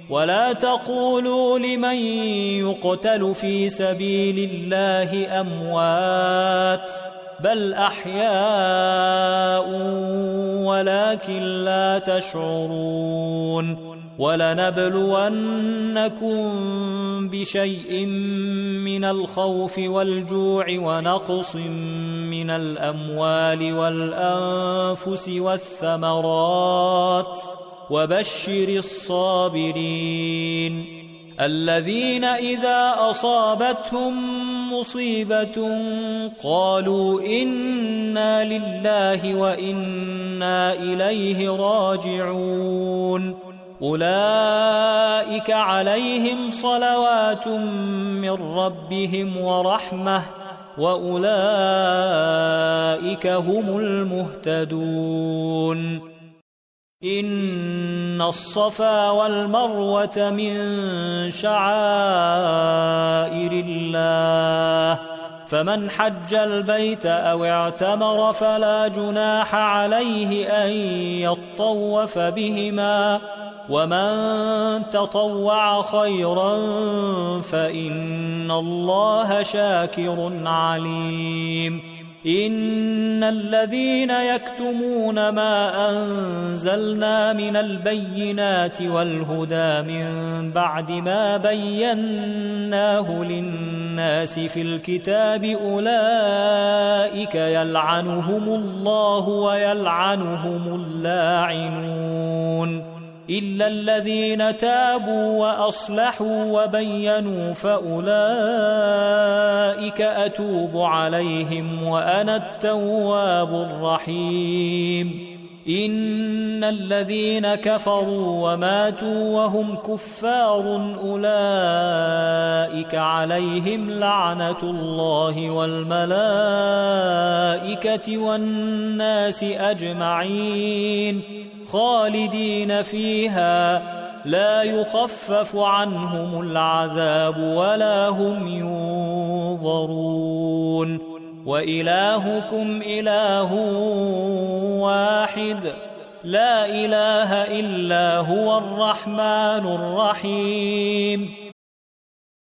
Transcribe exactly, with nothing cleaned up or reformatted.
ولا تقولوا لمن يقتل في سبيل الله أموات بل أحياء ولكن لا تشعرون ولنبلونكم بشيء من الخوف والجوع ونقص من الأموال والأنفس والثمرات وبشر الصابرين الذين إذا أصابتهم مصيبة قالوا إنا لله وإنا إليه راجعون أولئك عليهم صلوات من ربهم ورحمة وأولئك هم المهتدون إن الصفا والمروة من شعائر الله فمن حج البيت أو اعتمر فلا جناح عليه أن يطوف بهما ومن تطوع خيرا فإن الله شاكر عليم إن الذين يكتمون ما أنزلنا من البينات والهدى من بعد ما بيناه للناس في الكتاب أولئك يلعنهم الله ويلعنهم اللاعنون إلا الذين تابوا وأصلحوا وبينوا فأولئك أتوب عليهم وأنا التواب الرحيم إن الذين كفروا وماتوا وهم كفار أولئك عليهم لعنة الله والملائكة والناس أجمعين خالدين فيها لا يخفف عنهم العذاب ولا هم ينظرون وإلهكم إله واحد لا إله إلا هو الرحمن الرحيم